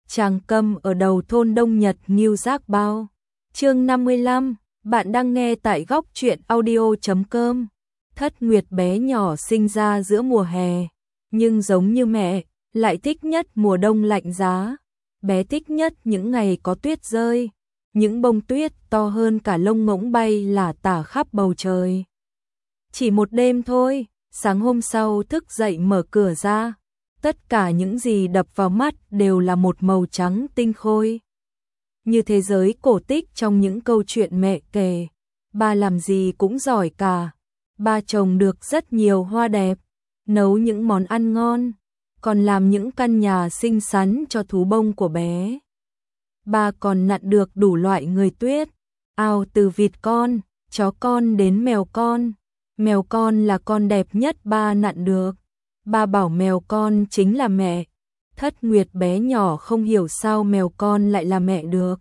Tràng Câm ở đầu thôn Đông Nhật Ngưu Giác Bao. Chương 55, bạn đang nghe tại góc truyện audio.com. Thất Nguyệt bé nhỏ sinh ra giữa mùa hè, nhưng giống như mẹ, lại thích nhất mùa đông lạnh giá. Bé thích nhất những ngày có tuyết rơi, những bông tuyết to hơn cả lông ngỗng bay lả tả khắp bầu trời. Chỉ một đêm thôi, sáng hôm sau thức dậy mở cửa ra, tất cả những gì đập vào mắt đều là một màu trắng tinh khôi. Như thế giới cổ tích trong những câu chuyện mẹ kể, ba làm gì cũng giỏi cả. Ba trồng được rất nhiều hoa đẹp, nấu những món ăn ngon, còn làm những căn nhà xinh xắn cho thú bông của bé. Ba còn nặn được đủ loại người tuyết, ao từ vịt con, chó con đến mèo con. Mèo con là con đẹp nhất ba nặn được. Ba bảo mèo con chính là mẹ. Thất Nguyệt bé nhỏ không hiểu sao mèo con lại là mẹ được.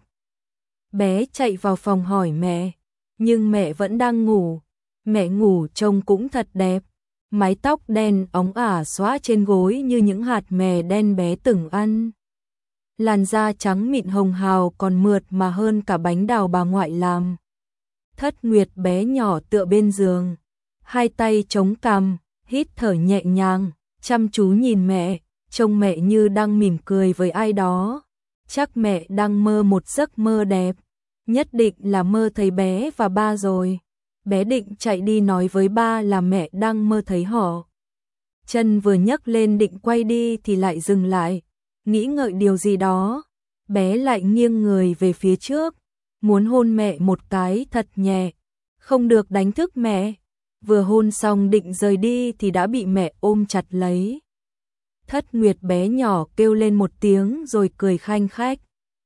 Bé chạy vào phòng hỏi mẹ, nhưng mẹ vẫn đang ngủ. Mẹ ngủ trông cũng thật đẹp, mái tóc đen óng ả xõa trên gối như những hạt mè đen bé từng ăn. Làn da trắng mịn hồng hào còn mượt mà hơn cả bánh đào bà ngoại làm. Thất Nguyệt bé nhỏ tựa bên giường, hai tay chống cằm, hít thở nhẹ nhàng, chăm chú nhìn mẹ, trông mẹ như đang mỉm cười với ai đó. Chắc mẹ đang mơ một giấc mơ đẹp, nhất định là mơ thấy bé và ba rồi. Bé định chạy đi nói với ba là mẹ đang mơ thấy họ. Chân vừa nhấc lên định quay đi thì lại dừng lại, nghĩ ngợi điều gì đó. Bé lại nghiêng người về phía trước, muốn hôn mẹ một cái thật nhẹ, không được đánh thức mẹ. Vừa hôn xong định rời đi thì đã bị mẹ ôm chặt lấy. Thất Nguyệt bé nhỏ kêu lên một tiếng rồi cười khanh khách.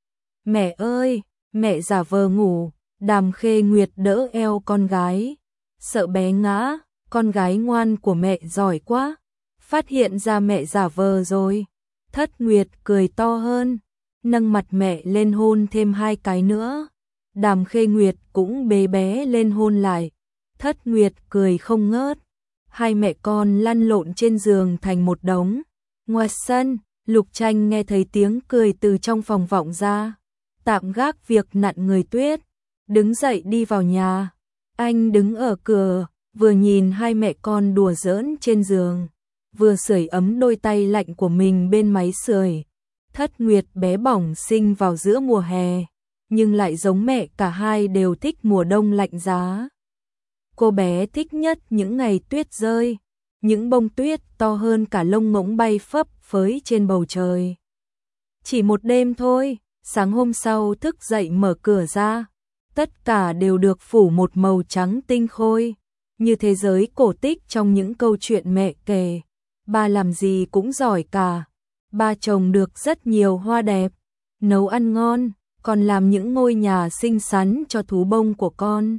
Mẹ ơi, mẹ giả vờ ngủ. Đàm Khê Nguyệt đỡ eo con gái, sợ bé ngã, con gái ngoan của mẹ giỏi quá. Phát hiện ra mẹ giả vờ rồi, Thất Nguyệt cười to hơn, nâng mặt mẹ lên hôn thêm hai cái nữa. Đàm Khê Nguyệt cũng bế bé lên hôn lại. Thất Nguyệt cười không ngớt. Hai mẹ con lăn lộn trên giường thành một đống. Ngoài sân, Lục Tranh nghe thấy tiếng cười từ trong phòng vọng ra, tạm gác việc nặn người tuyết, đứng dậy đi vào nhà. Anh đứng ở cửa, vừa nhìn hai mẹ con đùa giỡn trên giường, vừa sưởi ấm đôi tay lạnh của mình bên máy sưởi. Thất Nguyệt bé bỏng sinh vào giữa mùa hè, nhưng lại giống mẹ, cả hai đều thích mùa đông lạnh giá. Cô bé thích nhất những ngày tuyết rơi, những bông tuyết to hơn cả lông ngỗng bay phấp phới trên bầu trời. Chỉ một đêm thôi, sáng hôm sau thức dậy mở cửa ra, tất cả đều được phủ một màu trắng tinh khôi, như thế giới cổ tích trong những câu chuyện mẹ kể. Ba làm gì cũng giỏi cả. Ba trồng được rất nhiều hoa đẹp, nấu ăn ngon, còn làm những ngôi nhà xinh xắn cho thú bông của con.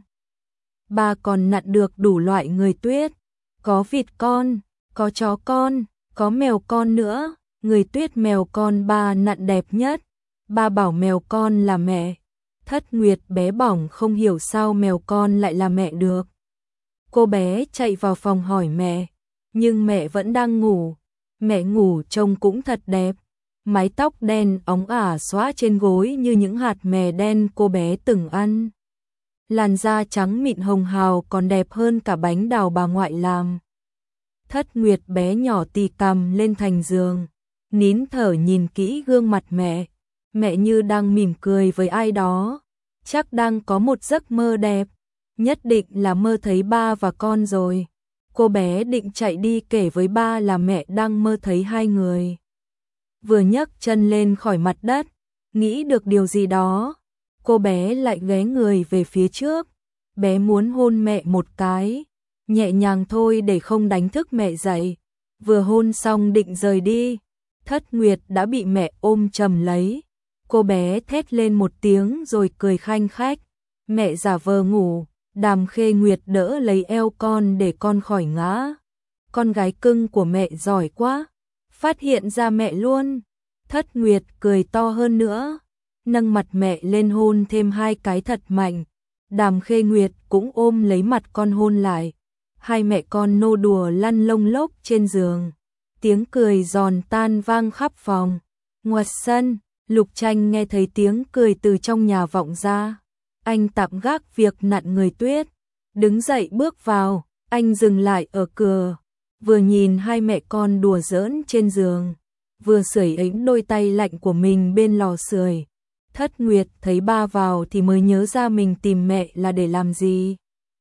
Ba còn nặn được đủ loại người tuyết, có vịt con, có chó con, có mèo con nữa. Người tuyết mèo con ba nặn đẹp nhất. Ba bảo mèo con là mẹ. Thất Nguyệt bé bỏng không hiểu sao mèo con lại là mẹ được. Cô bé chạy vào phòng hỏi mẹ, nhưng mẹ vẫn đang ngủ. Mẹ ngủ trông cũng thật đẹp, mái tóc đen óng ả xõa trên gối như những hạt mè đen cô bé từng ăn. Làn da trắng mịn hồng hào còn đẹp hơn cả bánh đào bà ngoại làm. Thất Nguyệt bé nhỏ tì cằm lên thành giường, nín thở nhìn kỹ gương mặt mẹ. Mẹ như đang mỉm cười với ai đó, chắc đang có một giấc mơ đẹp, nhất định là mơ thấy ba và con rồi. Cô bé định chạy đi kể với ba là mẹ đang mơ thấy hai người. Vừa nhấc chân lên khỏi mặt đất, nghĩ được điều gì đó, cô bé lại ghé người về phía trước. Bé muốn hôn mẹ một cái, nhẹ nhàng thôi để không đánh thức mẹ dậy. Vừa hôn xong định rời đi, Thất Nguyệt đã bị mẹ ôm chầm lấy. Cô bé thét lên một tiếng rồi cười khanh khách. Mẹ giả vờ ngủ, Đàm Khê Nguyệt đỡ lấy eo con để con khỏi ngã. Con gái cưng của mẹ giỏi quá, phát hiện ra mẹ luôn. Thất Nguyệt cười to hơn nữa, nâng mặt mẹ lên hôn thêm hai cái thật mạnh. Đàm Khê Nguyệt cũng ôm lấy mặt con hôn lại. Hai mẹ con nô đùa lăn lông lốc trên giường. Tiếng cười giòn tan vang khắp phòng. Ngoài sân, Lục Tranh nghe thấy tiếng cười từ trong nhà vọng ra. Anh tạm gác việc nặn người Tuyết, đứng dậy bước vào. Anh dừng lại ở cửa, vừa nhìn hai mẹ con đùa giỡn trên giường, vừa sưởi ấm đôi tay lạnh của mình bên lò sưởi. Thất Nguyệt thấy ba vào thì mới nhớ ra mình tìm mẹ là để làm gì.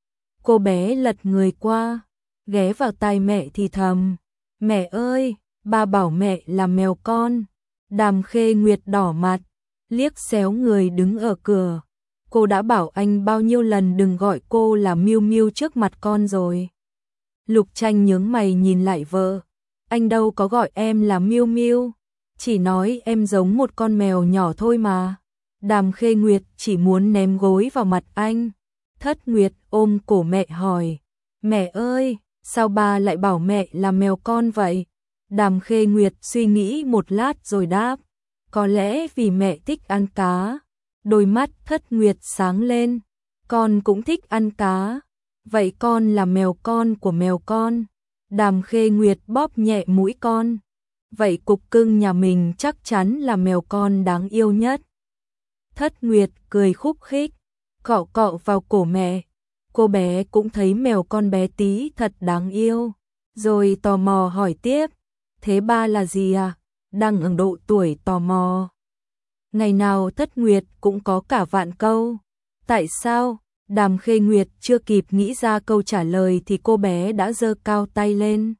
Cô bé lật người qua, ghé vào tai mẹ thì thầm, mẹ ơi, ba bảo mẹ là mèo con. Đàm Khê Nguyệt đỏ mặt, liếc xéo người đứng ở cửa. Cô đã bảo anh bao nhiêu lần đừng gọi cô là Miu Miu trước mặt con rồi. Lục Tranh nhướng mày nhìn lại vợ, anh đâu có gọi em là Miu Miu, chỉ nói em giống một con mèo nhỏ thôi mà. Đàm Khê Nguyệt chỉ muốn ném gối vào mặt anh. Thất Nguyệt ôm cổ mẹ hỏi, mẹ ơi, sao ba lại bảo mẹ là mèo con vậy? Đàm Khê Nguyệt suy nghĩ một lát rồi đáp, có lẽ vì mẹ thích ăn cá. Đôi mắt Thất Nguyệt sáng lên, con cũng thích ăn cá, vậy con là mèo con của mèo con. Đàm Khê Nguyệt bóp nhẹ mũi con, vậy cục cưng nhà mình chắc chắn là mèo con đáng yêu nhất. Thất Nguyệt cười khúc khích, cọ cọ vào cổ mẹ. Cô bé cũng thấy mèo con bé tí thật đáng yêu, rồi tò mò hỏi tiếp, thế ba là gì à? Đang ở độ tuổi tò mò. Ngày nào Thất Nguyệt cũng có cả vạn câu. Tại sao? Đàm Khê Nguyệt chưa kịp nghĩ ra câu trả lời thì cô bé đã giơ cao tay lên.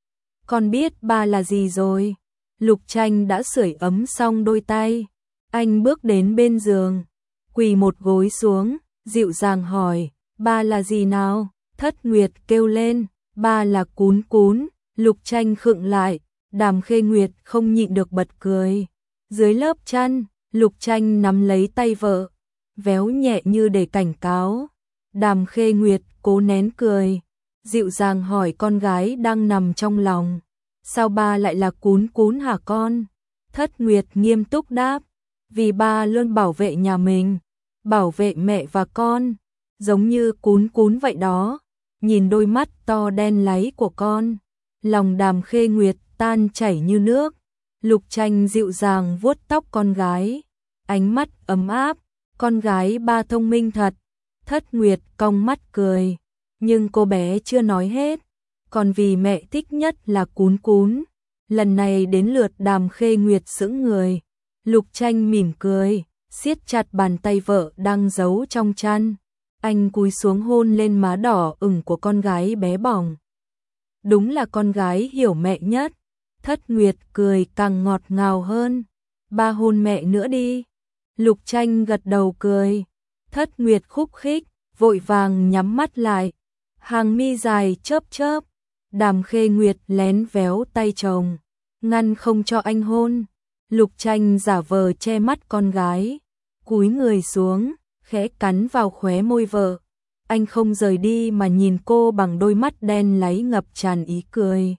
Con biết ba là gì rồi. Lục Tranh đã sưởi ấm xong đôi tay. Anh bước đến bên giường, quỳ một gối xuống, dịu dàng hỏi, ba là gì nào? Thất Nguyệt kêu lên, ba là Cún Cún. Lục Tranh khựng lại, Đàm Khê Nguyệt không nhịn được bật cười. Dưới lớp chăn, Lục Tranh nắm lấy tay vợ, véo nhẹ như để cảnh cáo. Đàm Khê Nguyệt cố nén cười, dịu dàng hỏi con gái đang nằm trong lòng, sao ba lại là Cún Cún hả con? Thất Nguyệt nghiêm túc đáp, vì ba luôn bảo vệ nhà mình, bảo vệ mẹ và con, giống như Cún Cún vậy đó. Nhìn đôi mắt to đen láy của con, lòng Đàm Khê Nguyệt tan chảy như nước. Lục Tranh dịu dàng vuốt tóc con gái, ánh mắt ấm áp, con gái ba thông minh thật. Thất Nguyệt cong mắt cười, nhưng cô bé chưa nói hết, còn vì mẹ thích nhất là Cún Cún. Lần này đến lượt Đàm Khê Nguyệt sững người. Lục Tranh mỉm cười, siết chặt bàn tay vợ đang giấu trong chăn. Anh cúi xuống hôn lên má đỏ ửng của con gái bé bỏng. Đúng là con gái hiểu mẹ nhất. Thất Nguyệt cười càng ngọt ngào hơn. Ba hôn mẹ nữa đi. Lục Tranh gật đầu cười. Thất Nguyệt khúc khích, vội vàng nhắm mắt lại. Hàng mi dài chớp chớp. Đàm Khê Nguyệt lén véo tay chồng, ngăn không cho anh hôn. Lục Tranh giả vờ che mắt con gái, cúi người xuống, khẽ cắn vào khóe môi vợ. Anh không rời đi mà nhìn cô bằng đôi mắt đen láy ngập tràn ý cười.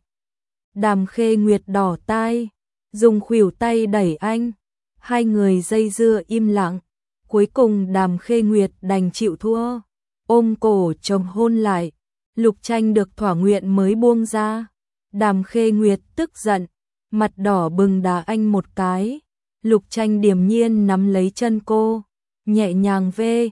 Đàm Khê Nguyệt đỏ tai, dùng khuỷu tay đẩy anh. Hai người dây dưa im lặng. Cuối cùng Đàm Khê Nguyệt đành chịu thua, ôm cổ chồng hôn lại. Lục Tranh được thỏa nguyện mới buông ra. Đàm Khê Nguyệt tức giận, mặt đỏ bừng đá anh một cái. Lục Tranh điềm nhiên nắm lấy chân cô, nhẹ nhàng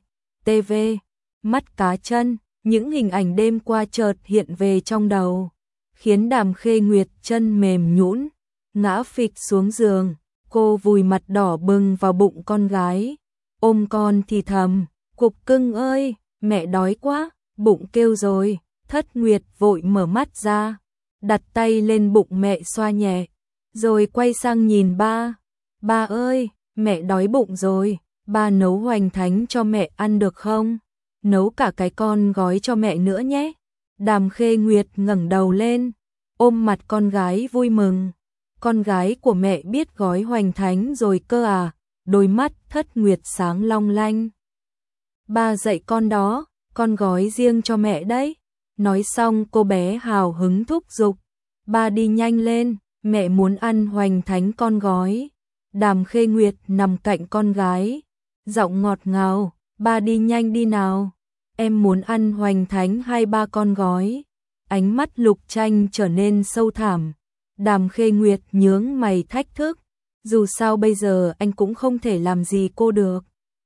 tv, mắt cá chân. Những hình ảnh đêm qua chợt hiện về trong đầu, khiến Đàm Khê Nguyệt chân mềm nhũn, ngã phịch xuống giường. Cô vùi mặt đỏ bừng vào bụng con gái, ôm con thì thầm, cục cưng ơi, mẹ đói quá, bụng kêu rồi. Thất Nguyệt vội mở mắt ra, đặt tay lên bụng mẹ xoa nhẹ, rồi quay sang nhìn ba. Ba ơi, mẹ đói bụng rồi, ba nấu hoành thánh cho mẹ ăn được không? Nấu cả cái con gói cho mẹ nữa nhé. Đàm Khê Nguyệt ngẩng đầu lên, ôm mặt con gái vui mừng. Con gái của mẹ biết gói hoành thánh rồi cơ à? Đôi mắt Thất Nguyệt sáng long lanh. Ba dạy con đó, con gói riêng cho mẹ đấy. Nói xong cô bé hào hứng thúc giục, ba đi nhanh lên, mẹ muốn ăn hoành thánh con gói. Đàm Khê Nguyệt nằm cạnh con gái, giọng ngọt ngào, ba đi nhanh đi nào, em muốn ăn hoành thánh 2-3 con gói. Ánh mắt Lục Tranh trở nên sâu thẳm. Đàm Khê Nguyệt nhướng mày thách thức, Dù sao bây giờ anh cũng không thể làm gì cô được.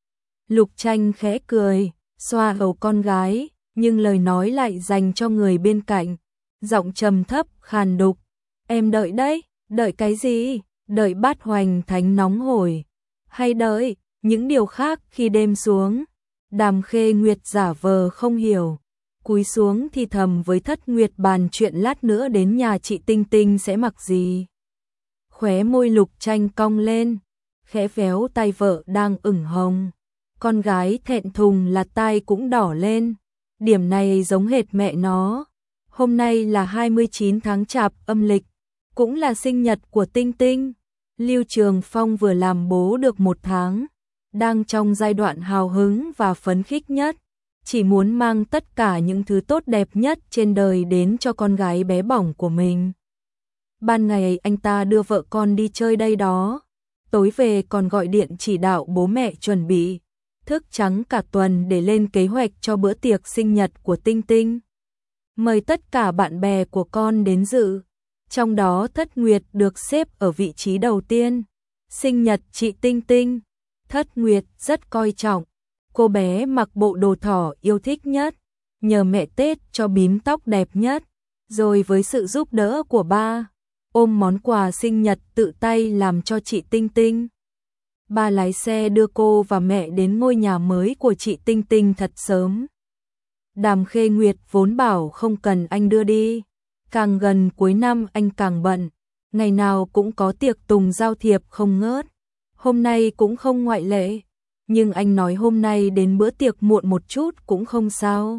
Lục Tranh khẽ cười, xoa đầu con gái, nhưng lời nói lại dành cho người bên cạnh. Giọng trầm thấp, khàn đục. Em đợi đấy, đợi cái gì? Đợi bát hoành thánh nóng hổi. Hay đợi những điều khác khi đêm xuống? Đàm Khê Nguyệt giả vờ không hiểu. Cúi xuống thì thầm với Thất Nguyệt bàn chuyện lát nữa đến nhà chị Tinh Tinh sẽ mặc gì. Khóe môi Lục Tranh cong lên, khẽ véo tay vợ đang ửng hồng. Con gái thẹn thùng là tai cũng đỏ lên. Điểm này giống hệt mẹ nó. Hôm nay là 29 tháng Chạp âm lịch, cũng là sinh nhật của Tinh Tinh. Lưu Trường Phong vừa làm bố được 1 tháng, đang trong giai đoạn hào hứng và phấn khích nhất, chỉ muốn mang tất cả những thứ tốt đẹp nhất trên đời đến cho con gái bé bỏng của mình. Ban ngày anh ta đưa vợ con đi chơi đây đó, tối về còn gọi điện chỉ đạo bố mẹ chuẩn bị, thức trắng cả tuần để lên kế hoạch cho bữa tiệc sinh nhật của Tinh Tinh. Mời tất cả bạn bè của con đến dự, trong đó Thất Nguyệt được xếp ở vị trí đầu tiên. Sinh nhật chị Tinh Tinh, Thất Nguyệt rất coi trọng. Cô bé mặc bộ đồ thỏ yêu thích nhất, nhờ mẹ Tết cho bím tóc đẹp nhất, rồi với sự giúp đỡ của ba, ôm món quà sinh nhật tự tay làm cho chị Tinh Tinh. Ba lái xe đưa cô và mẹ đến ngôi nhà mới của chị Tinh Tinh thật sớm. Đàm Khê Nguyệt vốn bảo không cần anh đưa đi, càng gần cuối năm anh càng bận, ngày nào cũng có tiệc tùng giao thiệp không ngớt, hôm nay cũng không ngoại lệ, nhưng anh nói hôm nay đến bữa tiệc muộn một chút cũng không sao.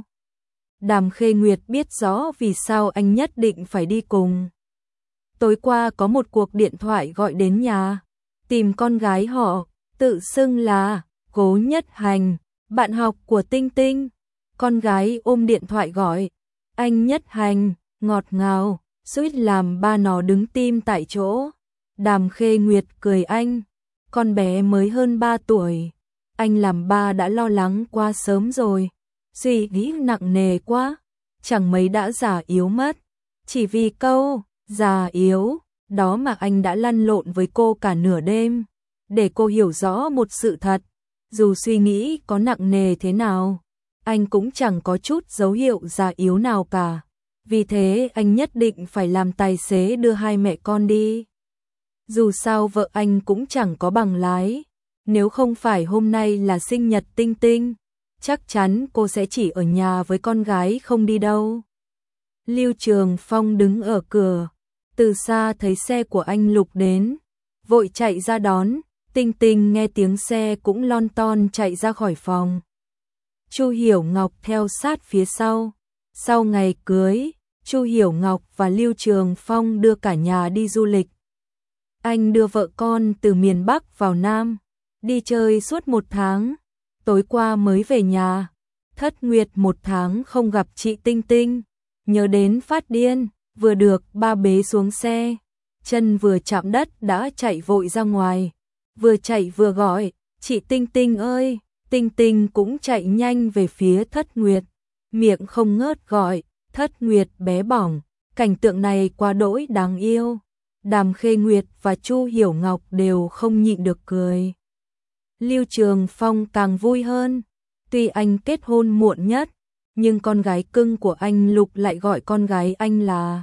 Đàm Khê Nguyệt biết rõ vì sao anh nhất định phải đi cùng. Tối qua có một cuộc điện thoại gọi đến nhà, tìm con gái họ, tự xưng là Cố Nhất Hành, bạn học của Tinh Tinh. Con gái ôm điện thoại gọi, anh Nhất Hành, ngọt ngào, suýt làm ba nó đứng tim tại chỗ. Đàm Khê Nguyệt cười anh, con bé mới hơn 3 tuổi, anh làm ba đã lo lắng quá sớm rồi, suy nghĩ nặng nề quá, chẳng mấy đã già yếu mất. Chỉ vì câu già yếu đó mà anh đã lăn lộn với cô cả nửa đêm, để cô hiểu rõ một sự thật, dù suy nghĩ có nặng nề thế nào, anh cũng chẳng có chút dấu hiệu già yếu nào cả. Vì thế anh nhất định phải làm tài xế đưa hai mẹ con đi. Dù sao vợ anh cũng chẳng có bằng lái, nếu không phải hôm nay là sinh nhật Tinh Tinh, chắc chắn cô sẽ chỉ ở nhà với con gái không đi đâu. Lưu Trường Phong đứng ở cửa, từ xa thấy xe của anh Lục đến, vội chạy ra đón. Tinh Tinh nghe tiếng xe cũng lon ton chạy ra khỏi phòng. Chu Hiểu Ngọc theo sát phía sau. Sau ngày cưới, Chu Hiểu Ngọc và Lưu Trường Phong đưa cả nhà đi du lịch. Anh đưa vợ con từ miền Bắc vào Nam, đi chơi suốt 1 tháng, tối qua mới về nhà. Thất Nguyệt 1 tháng không gặp chị Tinh Tinh, nhớ đến phát điên, vừa được ba bế xuống xe, chân vừa chạm đất đã chạy vội ra ngoài, vừa chạy vừa gọi, chị Tinh Tinh ơi. Tinh Tinh cũng chạy nhanh về phía Thất Nguyệt, miệng không ngớt gọi, Thất Nguyệt bé bỏng, cảnh tượng này quá đỗi đáng yêu. Đàm Khê Nguyệt và Chu Hiểu Ngọc đều không nhịn được cười. Lưu Trường Phong càng vui hơn, tuy anh kết hôn muộn nhất, nhưng con gái cưng của anh Lục lại gọi con gái anh là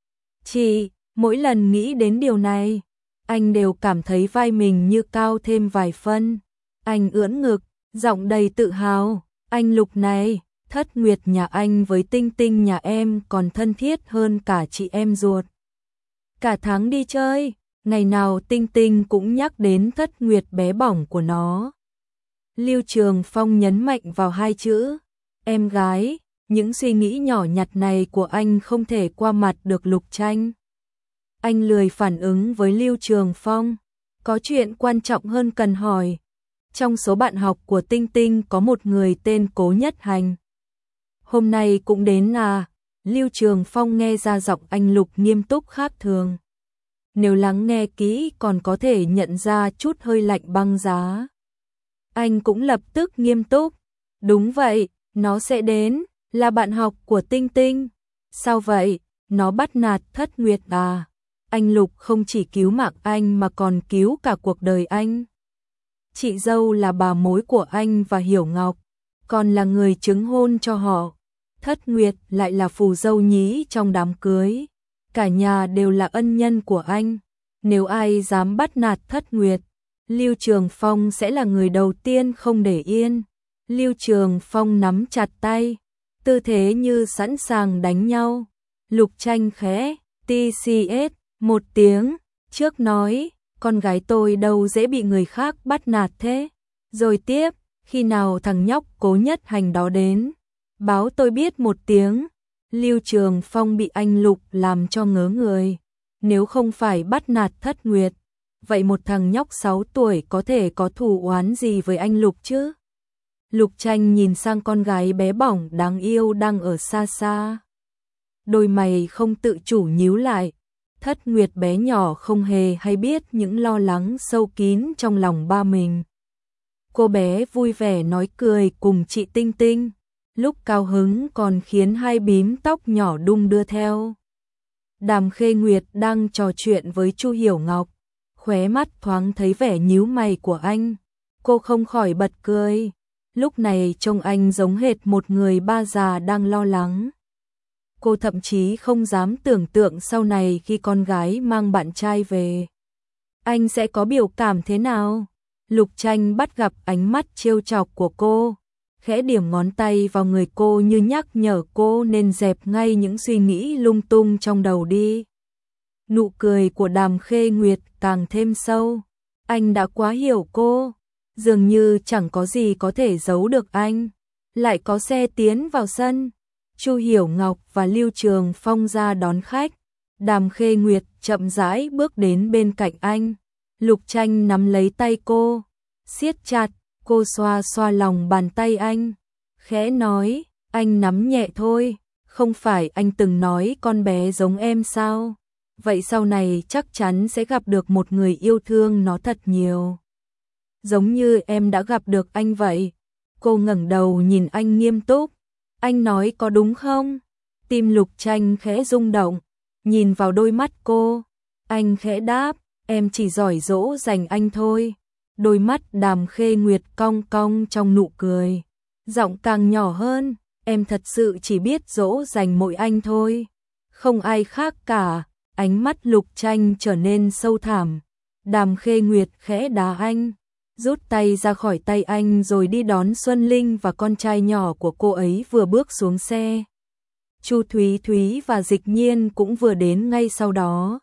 chị. Mỗi lần nghĩ đến điều này, anh đều cảm thấy vai mình như cao thêm vài phân. Anh ưỡn ngực, giọng đầy tự hào, anh Lục này, Thất Nguyệt nhà anh với Tinh Tinh nhà em còn thân thiết hơn cả chị em ruột. Cả tháng đi chơi, ngày nào Tinh Tinh cũng nhắc đến Thất Nguyệt bé bỏng của nó. Lưu Trường Phong nhấn mạnh vào 2 chữ, em gái. Những suy nghĩ nhỏ nhặt này của anh không thể qua mặt được Lục Tranh. Anh lười phản ứng với Lưu Trường Phong, có chuyện quan trọng hơn cần hỏi. Trong số bạn học của Tinh Tinh có một người tên Cố Nhất Hành. Hôm nay cũng đến à? Lưu Trường Phong nghe ra giọng anh Lục nghiêm túc khác thường. Nếu lắng nghe kỹ còn có thể nhận ra chút hơi lạnh băng giá. Anh cũng lập tức nghiêm túc. Đúng vậy, nó sẽ đến, là bạn học của Tinh Tinh. Sao vậy, nó bắt nạt Thất Nguyệt à? Anh Lục không chỉ cứu mạng anh mà còn cứu cả cuộc đời anh. Chị dâu là bà mối của anh và Hiểu Ngọc, còn là người chứng hôn cho họ. Thất Nguyệt lại là phù dâu nhí trong đám cưới. Cả nhà đều là ân nhân của anh. Nếu ai dám bắt nạt Thất Nguyệt, Lưu Trường Phong sẽ là người đầu tiên không để yên. Lưu Trường Phong nắm chặt tay, tư thế như sẵn sàng đánh nhau. Lục Tranh khẽ TCS một tiếng, trước nói, con gái tôi đâu dễ bị người khác bắt nạt thế. Rồi tiếp, khi nào thằng nhóc Cố Nhất Hành đó đến, báo tôi biết một tiếng. Lưu Trường Phong bị anh Lục làm cho ngớ người. Nếu không phải bắt nạt Thất Nguyệt, vậy một thằng nhóc 6 tuổi có thể có thù oán gì với anh Lục chứ? Lục Tranh nhìn sang con gái bé bỏng đáng yêu đang ở xa xa. Đôi mày không tự chủ nhíu lại. Thất Nguyệt bé nhỏ không hề hay biết những lo lắng sâu kín trong lòng ba mình. Cô bé vui vẻ nói cười cùng chị Tinh Tinh, lúc cao hứng còn khiến hai bím tóc nhỏ đung đưa theo. Đàm Khê Nguyệt đang trò chuyện với Chu Hiểu Ngọc, khóe mắt thoáng thấy vẻ nhíu mày của anh. Cô không khỏi bật cười, lúc này trông anh giống hệt một người ba già đang lo lắng. Cô thậm chí không dám tưởng tượng sau này khi con gái mang bạn trai về, anh sẽ có biểu cảm thế nào. Lục Tranh bắt gặp ánh mắt trêu chọc của cô, khẽ điểm ngón tay vào người cô như nhắc nhở cô nên dẹp ngay những suy nghĩ lung tung trong đầu đi. Nụ cười của Đàm Khê Nguyệt càng thêm sâu, anh đã quá hiểu cô, dường như chẳng có gì có thể giấu được anh. Lại có xe tiến vào sân, Chu Hiểu Ngọc và Lưu Trường Phong ra đón khách. Đàm Khê Nguyệt chậm rãi bước đến bên cạnh anh. Lục Tranh nắm lấy tay cô, siết chặt, cô xoa xoa lòng bàn tay anh, khẽ nói, anh nắm nhẹ thôi, không phải anh từng nói con bé giống em sao? Vậy sau này chắc chắn sẽ gặp được một người yêu thương nó thật nhiều. Giống như em đã gặp được anh vậy. Cô ngẩng đầu nhìn anh nghiêm túc, anh nói có đúng không? Tim Lục Tranh khẽ rung động, nhìn vào đôi mắt cô, anh khẽ đáp, em chỉ giỏi dỗ dành anh thôi. Đôi mắt Đàm Khê Nguyệt cong cong trong nụ cười, giọng càng nhỏ hơn, em thật sự chỉ biết dỗ dành mỗi anh thôi, không ai khác cả. Ánh mắt Lục Tranh trở nên sâu thẳm. Đàm Khê Nguyệt khẽ đá anh, rút tay ra khỏi tay anh rồi đi đón Xuân Linh và con trai nhỏ của cô ấy vừa bước xuống xe. Chu Thúy Thúy và Dịch Nhiên cũng vừa đến ngay sau đó.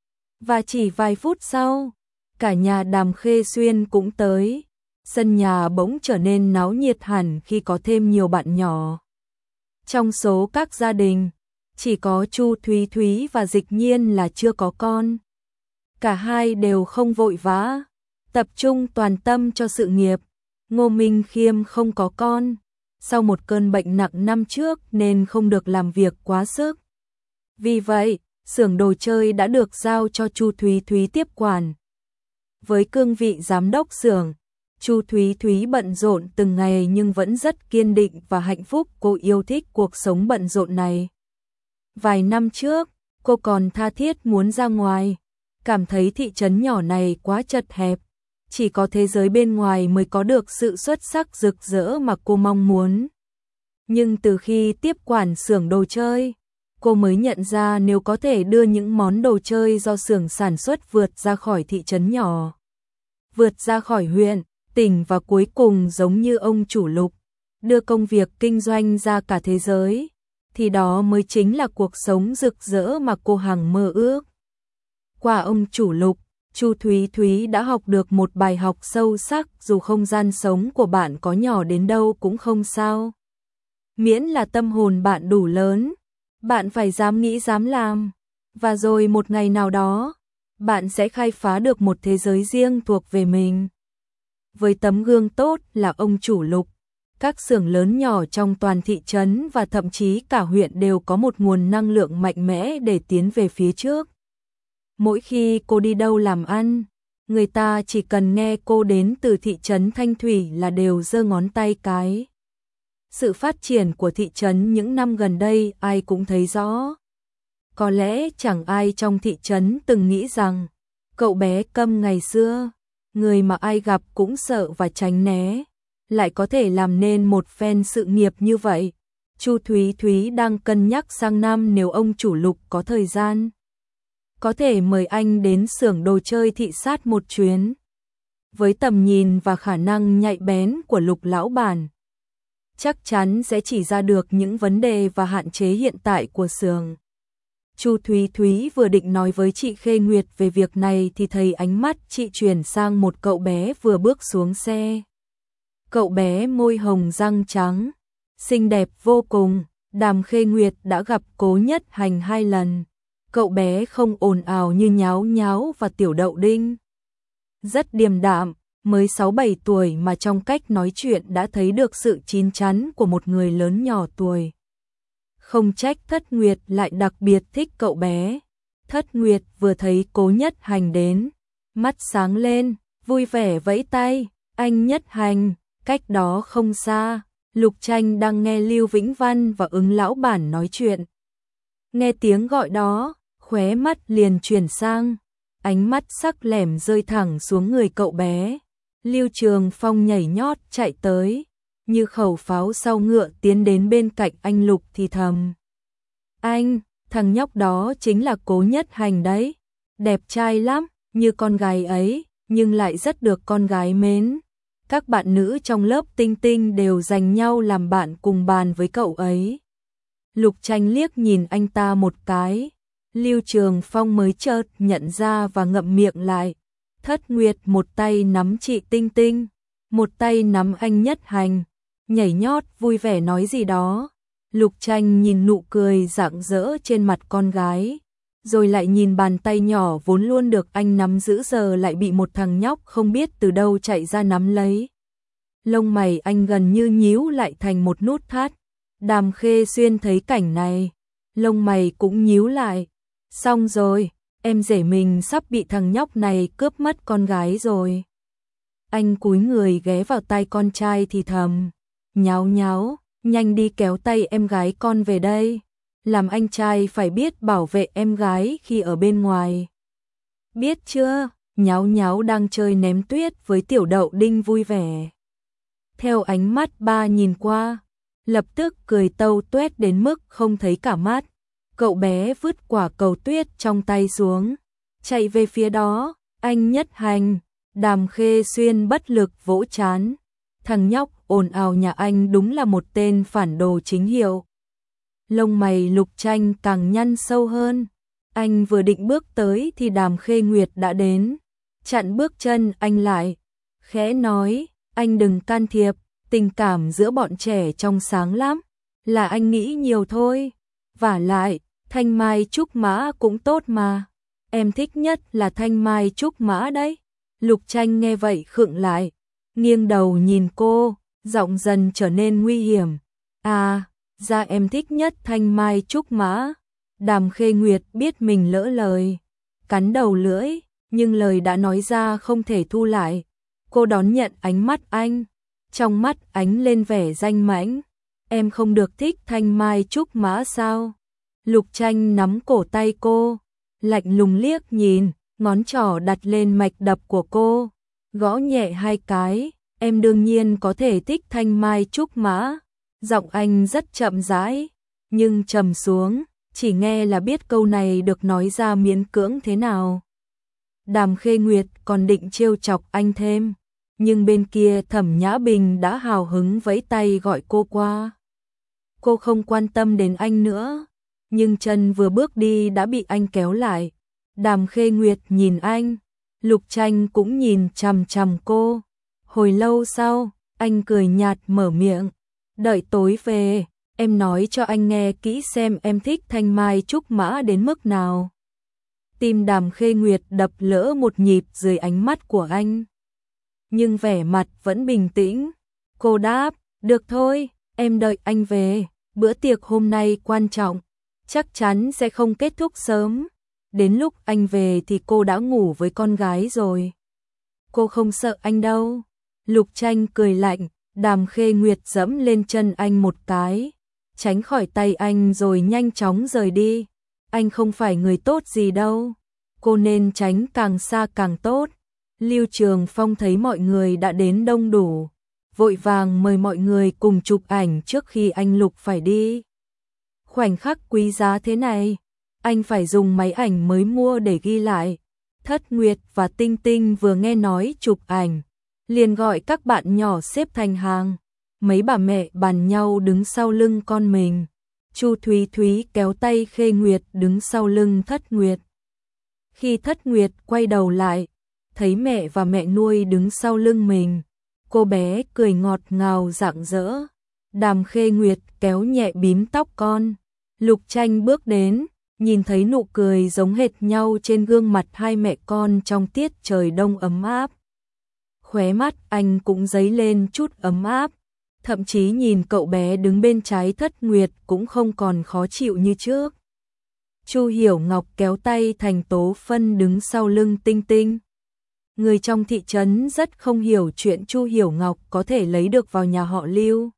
Và chỉ vài phút sau, cả nhà Đàm Khê Xuyên cũng tới. Sân nhà bỗng trở nên náo nhiệt hẳn khi có thêm nhiều bạn nhỏ. Trong số các gia đình, chỉ có Chu Thúy Thúy và Dịch Nhiên là chưa có con. Cả hai đều không vội vã, tập trung toàn tâm cho sự nghiệp. Ngô Minh Khiêm không có con, sau một cơn bệnh nặng năm trước nên không được làm việc quá sức. Vì vậy, xưởng đồ chơi đã được giao cho Chu Thúy Thúy tiếp quản. Với cương vị giám đốc xưởng, Chu Thúy Thúy bận rộn từng ngày nhưng vẫn rất kiên định và hạnh phúc. Cô yêu thích cuộc sống bận rộn này. Vài năm trước, cô còn tha thiết muốn ra ngoài, cảm thấy thị trấn nhỏ này quá chật hẹp, chỉ có thế giới bên ngoài mới có được sự xuất sắc rực rỡ mà cô mong muốn. Nhưng từ khi tiếp quản xưởng đồ chơi, cô mới nhận ra nếu có thể đưa những món đồ chơi do xưởng sản xuất vượt ra khỏi thị trấn nhỏ, vượt ra khỏi huyện, tỉnh và cuối cùng giống như ông chủ Lục, đưa công việc kinh doanh ra cả thế giới, thì đó mới chính là cuộc sống rực rỡ mà cô hằng mơ ước. Qua ông chủ Lục, Chu Thúy Thúy đã học được một bài học sâu sắc, dù không gian sống của bạn có nhỏ đến đâu cũng không sao. Miễn là tâm hồn bạn đủ lớn, bạn phải dám nghĩ dám làm, và rồi một ngày nào đó, bạn sẽ khai phá được một thế giới riêng thuộc về mình. Với tấm gương tốt là ông chủ Lục, các xưởng lớn nhỏ trong toàn thị trấn và thậm chí cả huyện đều có một nguồn năng lượng mạnh mẽ để tiến về phía trước. Mỗi khi cô đi đâu làm ăn, người ta chỉ cần nghe cô đến từ thị trấn Thanh Thủy là đều giơ ngón tay cái. Sự phát triển của thị trấn những năm gần đây ai cũng thấy rõ. Có lẽ chẳng ai trong thị trấn từng nghĩ rằng cậu bé Câm ngày xưa, người mà ai gặp cũng sợ và tránh né, lại có thể làm nên một phen sự nghiệp như vậy. Chu Thúy Thúy đang cân nhắc sang năm nếu ông chủ Lục có thời gian, có thể mời anh đến xưởng đồ chơi thị sát một chuyến. Với tầm nhìn và khả năng nhạy bén của Lục lão bản, chắc chắn sẽ chỉ ra được những vấn đề và hạn chế hiện tại của xưởng. Chu Thúy Thúy vừa định nói với chị Khê Nguyệt về việc này thì thấy ánh mắt chị chuyển sang một cậu bé vừa bước xuống xe. Cậu bé môi hồng răng trắng, xinh đẹp vô cùng. Đàm Khê Nguyệt đã gặp Cố Nhất Hành 2 lần. Cậu bé không ồn ào như Nháo Nháo và Tiểu Đậu Đinh. Rất điềm đạm, mới 6-7 tuổi mà trong cách nói chuyện đã thấy được sự chín chắn của một người lớn nhỏ tuổi. Không trách Thất Nguyệt lại đặc biệt thích cậu bé. Thất Nguyệt vừa thấy Cố Nhất Hành đến, mắt sáng lên, vui vẻ vẫy tay. Anh Nhất Hành. Cách đó không xa, Lục Tranh đang nghe Lưu Vĩnh Văn và Ứng lão bản nói chuyện. Nghe tiếng gọi đó, khóe mắt liền chuyển sang, ánh mắt sắc lẻm rơi thẳng xuống người cậu bé. Lưu Trường Phong nhảy nhót chạy tới, như khẩu pháo sau ngựa tiến đến bên cạnh anh Lục thì thầm. Anh, thằng nhóc đó chính là Cố Nhất Hành đấy. Đẹp trai lắm, như con gái ấy, nhưng lại rất được con gái mến. Các bạn nữ trong lớp Tinh Tinh đều dành nhau làm bạn cùng bàn với cậu ấy. Lục Tranh liếc nhìn anh ta một cái. Lưu Trường Phong mới chợt nhận ra và ngậm miệng lại. Thất Nguyệt một tay nắm chị Tinh Tinh, một tay nắm anh Nhất Hành, nhảy nhót vui vẻ nói gì đó. Lục Tranh nhìn nụ cười rạng rỡ trên mặt con gái, rồi lại nhìn bàn tay nhỏ vốn luôn được anh nắm giữ giờ lại bị một thằng nhóc không biết từ đâu chạy ra nắm lấy. Lông mày anh gần như nhíu lại thành một nút thắt. Đàm Khê Xuyên thấy cảnh này, lông mày cũng nhíu lại. Xong rồi, em rể mình sắp bị thằng nhóc này cướp mất con gái rồi. Anh cúi người ghé vào tay con trai thì thầm, Nháo Nháo, nhanh đi kéo tay em gái con về đây. Làm anh trai phải biết bảo vệ em gái khi ở bên ngoài. Biết chưa? Nháo Nháo đang chơi ném tuyết với Tiểu Đậu Đinh vui vẻ. Theo ánh mắt ba nhìn qua, lập tức cười tâu tuét đến mức không thấy cả mắt. Cậu bé vứt quả cầu tuyết trong tay xuống, chạy về phía đó. Anh Nhất Hành. Đàm Khê Xuyên bất lực vỗ trán. Thằng nhóc ồn ào nhà anh đúng là một tên phản đồ chính hiệu. Lông mày Lục Tranh càng nhăn sâu hơn. Anh vừa định bước tới thì Đàm Khê Nguyệt đã đến, chặn bước chân anh lại, khẽ nói, anh đừng can thiệp, tình cảm giữa bọn trẻ trong sáng lắm, là anh nghĩ nhiều thôi. Vả lại, Thanh Mai Trúc Mã cũng tốt mà, em thích nhất là Thanh Mai Trúc Mã đấy. Lục Tranh nghe vậy khựng lại, nghiêng đầu nhìn cô, giọng dần trở nên nguy hiểm. À, ra em thích nhất Thanh Mai Trúc Mã. Đàm Khê Nguyệt biết mình lỡ lời, cắn đầu lưỡi, nhưng lời đã nói ra không thể thu lại. Cô đón nhận ánh mắt anh, trong mắt ánh lên vẻ danh mãnh. Em không được thích Thanh Mai Trúc Mã sao? Lục Tranh nắm cổ tay cô, lạnh lùng liếc nhìn, ngón trỏ đặt lên mạch đập của cô, gõ nhẹ 2 cái. Em đương nhiên có thể thích Thanh Mai Trúc Mã. Giọng anh rất chậm rãi, nhưng trầm xuống, chỉ nghe là biết câu này được nói ra miễn cưỡng thế nào. Đàm Khê Nguyệt còn định trêu chọc anh thêm, nhưng bên kia Thẩm Nhã Bình đã hào hứng vẫy tay gọi cô qua. Cô không quan tâm đến anh nữa, nhưng chân vừa bước đi đã bị anh kéo lại. Đàm Khê Nguyệt nhìn anh, Lục Tranh cũng nhìn chằm chằm cô. Hồi lâu sau, anh cười nhạt mở miệng, đợi tối về, em nói cho anh nghe kỹ xem em thích Thanh Mai Trúc Mã đến mức nào. Tim Đàm Khê Nguyệt đập lỡ một nhịp dưới ánh mắt của anh, nhưng vẻ mặt vẫn bình tĩnh. Cô đáp, được thôi, em đợi anh về, bữa tiệc hôm nay quan trọng, chắc chắn sẽ không kết thúc sớm. Đến lúc anh về thì cô đã ngủ với con gái rồi. Cô không sợ anh đâu. Lục Tranh cười lạnh. Đàm Khê Nguyệt giẫm lên chân anh một cái, tránh khỏi tay anh rồi nhanh chóng rời đi. anh không phải người tốt gì đâu. Cô nên tránh càng xa càng tốt. Lưu Trường Phong thấy mọi người đã đến đông đủ, vội vàng mời mọi người cùng chụp ảnh trước khi anh Lục phải đi. Khoảnh khắc quý giá thế này, anh phải dùng máy ảnh mới mua để ghi lại. Thất Nguyệt và Tinh Tinh vừa nghe nói chụp ảnh, liền gọi các bạn nhỏ xếp thành hàng. Mấy bà mẹ bàn nhau đứng sau lưng con mình. Chu Thúy Thúy kéo tay Khê Nguyệt đứng sau lưng Thất Nguyệt. Khi Thất Nguyệt quay đầu lại, thấy mẹ và mẹ nuôi đứng sau lưng mình, cô bé cười ngọt ngào rạng rỡ. Đàm Khê Nguyệt kéo nhẹ bím tóc con. Lục Tranh bước đến, nhìn thấy nụ cười giống hệt nhau trên gương mặt hai mẹ con trong tiết trời đông ấm áp. Khóe mắt anh cũng dấy lên chút ấm áp, thậm chí nhìn cậu bé đứng bên trái Thất Nguyệt cũng không còn khó chịu như trước. Chu Hiểu Ngọc kéo tay Thành Tố Phân đứng sau lưng Tinh Tinh. Người trong thị trấn rất không hiểu chuyện Chu Hiểu Ngọc có thể lấy được vào nhà họ Lưu.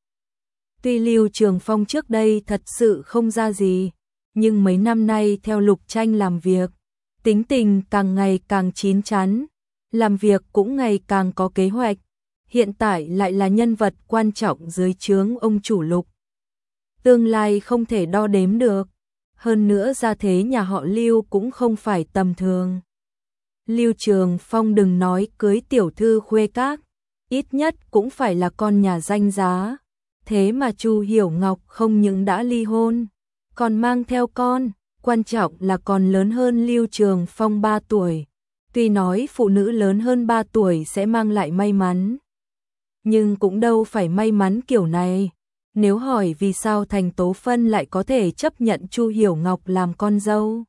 Tuy Lưu Trường Phong trước đây thật sự không ra gì, nhưng mấy năm nay theo Lục Tranh làm việc, tính tình càng ngày càng chín chắn, làm việc cũng ngày càng có kế hoạch, hiện tại lại là nhân vật quan trọng dưới trướng ông chủ Lục. Tương lai không thể đo đếm được, hơn nữa gia thế nhà họ Lưu cũng không phải tầm thường. Lưu Trường Phong đừng nói cưới tiểu thư khuê các, ít nhất cũng phải là con nhà danh giá. Thế mà Chu Hiểu Ngọc không những đã ly hôn, còn mang theo con, quan trọng là còn lớn hơn Lưu Trường Phong 3 tuổi. Tuy nói phụ nữ lớn hơn 3 tuổi sẽ mang lại may mắn, nhưng cũng đâu phải may mắn kiểu này. Nếu hỏi vì sao Thành Tố Phân lại có thể chấp nhận Chu Hiểu Ngọc làm con dâu,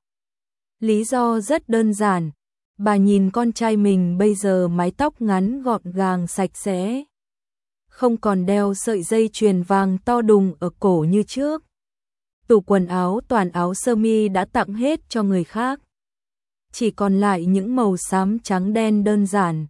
lý do rất đơn giản. Bà nhìn con trai mình bây giờ mái tóc ngắn gọn gàng sạch sẽ, không còn đeo sợi dây chuyền vàng to đùng ở cổ như trước. Tủ quần áo toàn áo sơ mi đã tặng hết cho người khác, chỉ còn lại những màu xám trắng đen đơn giản,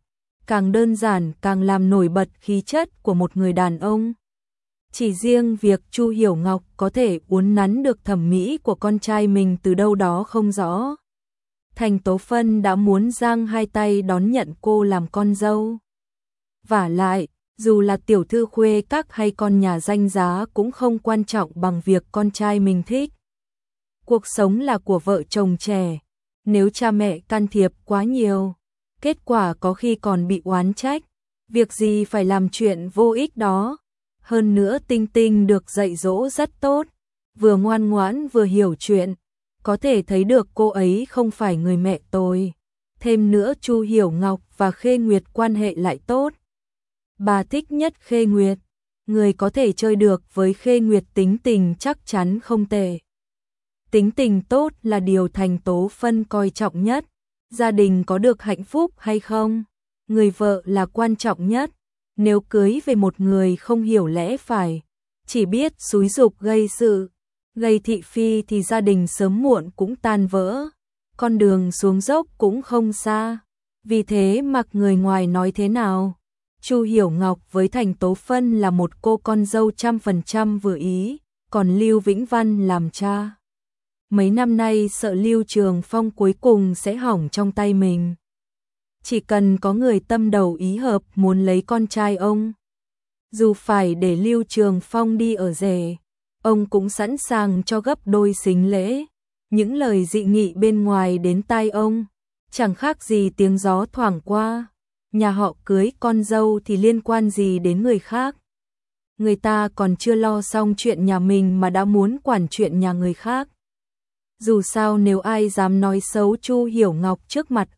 càng làm nổi bật khí chất của một người đàn ông. Chỉ riêng việc Chu Hiểu Ngọc có thể uốn nắn được thẩm mỹ của con trai mình từ đâu đó không rõ. Thành Tố Phân đã muốn giang hai tay đón nhận cô làm con dâu. Vả lại, dù là tiểu thư khuê các hay con nhà danh giá cũng không quan trọng bằng việc con trai mình thích. Cuộc sống là của vợ chồng trẻ, nếu cha mẹ can thiệp quá nhiều, kết quả có khi còn bị oán trách. Việc gì phải làm chuyện vô ích đó. Hơn nữa Tinh Tinh được dạy dỗ rất tốt, vừa ngoan ngoãn vừa hiểu chuyện, có thể thấy được cô ấy không phải người mẹ tồi. Thêm nữa Chu Hiểu Ngọc và Khê Nguyệt quan hệ lại tốt. Bà thích nhất Khê Nguyệt, người có thể chơi được với Khê Nguyệt tính tình chắc chắn không tệ. Tính tình tốt là điều Thành Tố Phân coi trọng nhất. Gia đình có được hạnh phúc hay không, người vợ là quan trọng nhất. Nếu cưới về một người không hiểu lẽ phải, chỉ biết xúi giục gây sự, gây thị phi thì gia đình sớm muộn cũng tan vỡ. Con đường xuống dốc cũng không xa. Vì thế mặc người ngoài nói thế nào, Chu Hiểu Ngọc với Thành Tố Phân là một cô con dâu 100% vừa ý, còn Lưu Vĩnh Văn làm cha. Mấy năm nay sợ Lưu Trường Phong cuối cùng sẽ hỏng trong tay mình. Chỉ cần có người tâm đầu ý hợp muốn lấy con trai ông, dù phải để Lưu Trường Phong đi ở rể, ông cũng sẵn sàng cho gấp đôi sính lễ. Những lời dị nghị bên ngoài đến tai ông, chẳng khác gì tiếng gió thoảng qua. Nhà họ cưới con dâu thì liên quan gì đến người khác. Người ta còn chưa lo xong chuyện nhà mình mà đã muốn quản chuyện nhà người khác. Dù sao nếu ai dám nói xấu Chu Hiểu Ngọc trước mặt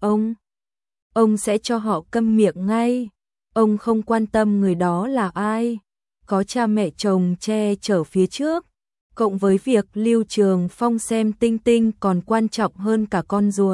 ông sẽ cho họ câm miệng ngay. Ông không quan tâm người đó là ai, có cha mẹ chồng che chở phía trước, cộng với việc Lưu Trường Phong xem Tinh Tinh còn quan trọng hơn cả con ruột.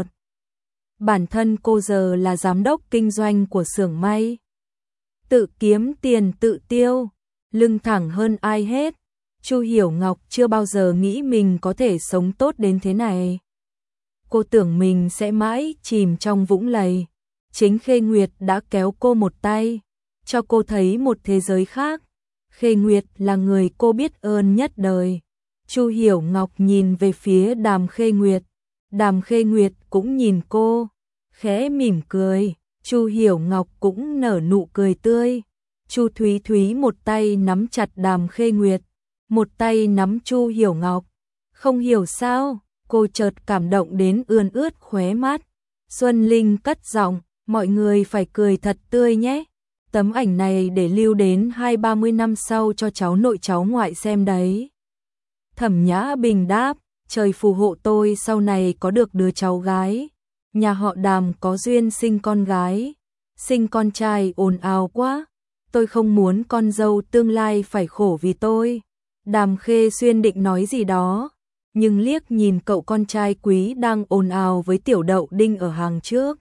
Bản thân cô giờ là giám đốc kinh doanh của xưởng may, tự kiếm tiền tự tiêu, lưng thẳng hơn ai hết. Chu Hiểu Ngọc chưa bao giờ nghĩ mình có thể sống tốt đến thế này. Cô tưởng mình sẽ mãi chìm trong vũng lầy. Chính Khê Nguyệt đã kéo cô một tay, cho cô thấy một thế giới khác. Khê Nguyệt là người cô biết ơn nhất đời. Chu Hiểu Ngọc nhìn về phía Đàm Khê Nguyệt. Đàm Khê Nguyệt cũng nhìn cô, khẽ mỉm cười. Chu Hiểu Ngọc cũng nở nụ cười tươi. Chu Thúy Thúy một tay nắm chặt Đàm Khê Nguyệt, một tay nắm Chu Hiểu Ngọc. Không hiểu sao, cô chợt cảm động đến ươn ướt khóe mắt. Xuân Linh cất giọng, mọi người phải cười thật tươi nhé. Tấm ảnh này để lưu đến 20-30 năm sau cho cháu nội cháu ngoại xem đấy. Thẩm Nhã Bình đáp, trời phù hộ tôi sau này có được đứa cháu gái. Nhà họ Đàm có duyên sinh con gái, sinh con trai ồn ào quá. Tôi không muốn con dâu tương lai phải khổ vì tôi. Đàm Khê Xuyên định nói gì đó, nhưng liếc nhìn cậu con trai quý đang ồn ào với Tiểu Đậu Đinh ở hàng trước.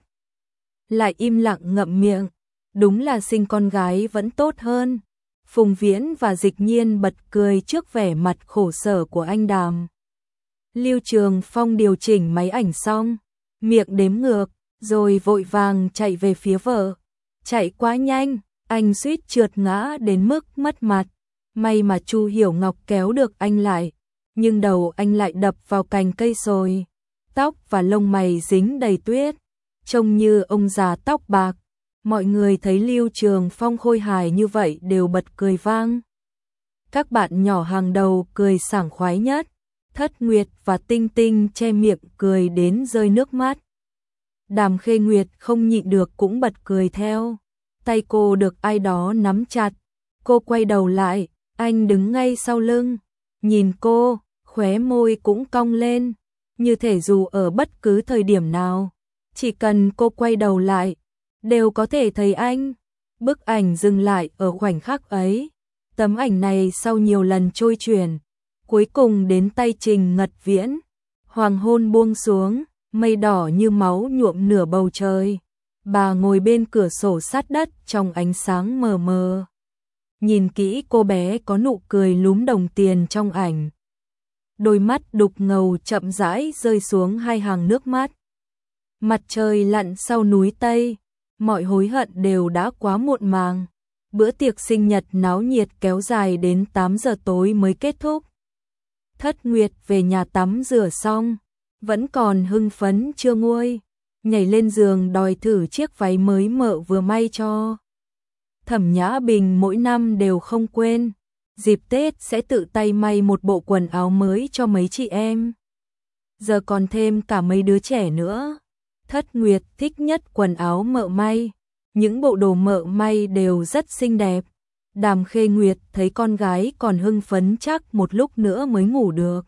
Lại im lặng ngậm miệng, đúng là sinh con gái vẫn tốt hơn. Phùng Viễn và Dịch Nhiên bật cười trước vẻ mặt khổ sở của anh Đàm. Lưu Trường Phong điều chỉnh máy ảnh xong, miệng đếm ngược, rồi vội vàng chạy về phía vợ. Chạy quá nhanh, anh suýt trượt ngã đến mức mất mặt. May mà Chu Hiểu Ngọc kéo được anh lại, nhưng đầu anh lại đập vào cành cây sồi. Tóc và lông mày dính đầy tuyết, trông như ông già tóc bạc. Mọi người thấy Lưu Trường Phong khôi hài như vậy đều bật cười vang. Các bạn nhỏ hàng đầu cười sảng khoái nhất. Thất Nguyệt và Tinh Tinh che miệng cười đến rơi nước mắt. Đàm Khê Nguyệt không nhịn được cũng bật cười theo. Tay cô được ai đó nắm chặt. Cô quay đầu lại, anh đứng ngay sau lưng. Nhìn cô, khóe môi cũng cong lên. Như thể dù ở bất cứ thời điểm nào, chỉ cần cô quay đầu lại, đều có thể thấy anh. Bức ảnh dừng lại ở khoảnh khắc ấy. Tấm ảnh này sau nhiều lần trôi chuyển, cuối cùng đến tay Trình Ngật Viễn. Hoàng hôn buông xuống, mây đỏ như máu nhuộm nửa bầu trời. Bà ngồi bên cửa sổ sát đất trong ánh sáng mờ mờ. Nhìn kỹ cô bé có nụ cười lúm đồng tiền trong ảnh. Đôi mắt đục ngầu chậm rãi rơi xuống hai hàng nước mắt. Mặt trời lặn sau núi Tây, mọi hối hận đều đã quá muộn màng. Bữa tiệc sinh nhật náo nhiệt kéo dài đến 8 giờ tối mới kết thúc. Thất Nguyệt về nhà tắm rửa xong, vẫn còn hưng phấn chưa nguôi, nhảy lên giường đòi thử chiếc váy mới mợ vừa may cho. Thẩm Nhã Bình mỗi năm đều không quên, dịp Tết sẽ tự tay may một bộ quần áo mới cho mấy chị em. Giờ còn thêm cả mấy đứa trẻ nữa. Thất Nguyệt thích nhất quần áo mợ may, những bộ đồ mợ may đều rất xinh đẹp. Đàm Khê Nguyệt thấy con gái còn hưng phấn chắc một lúc nữa mới ngủ được.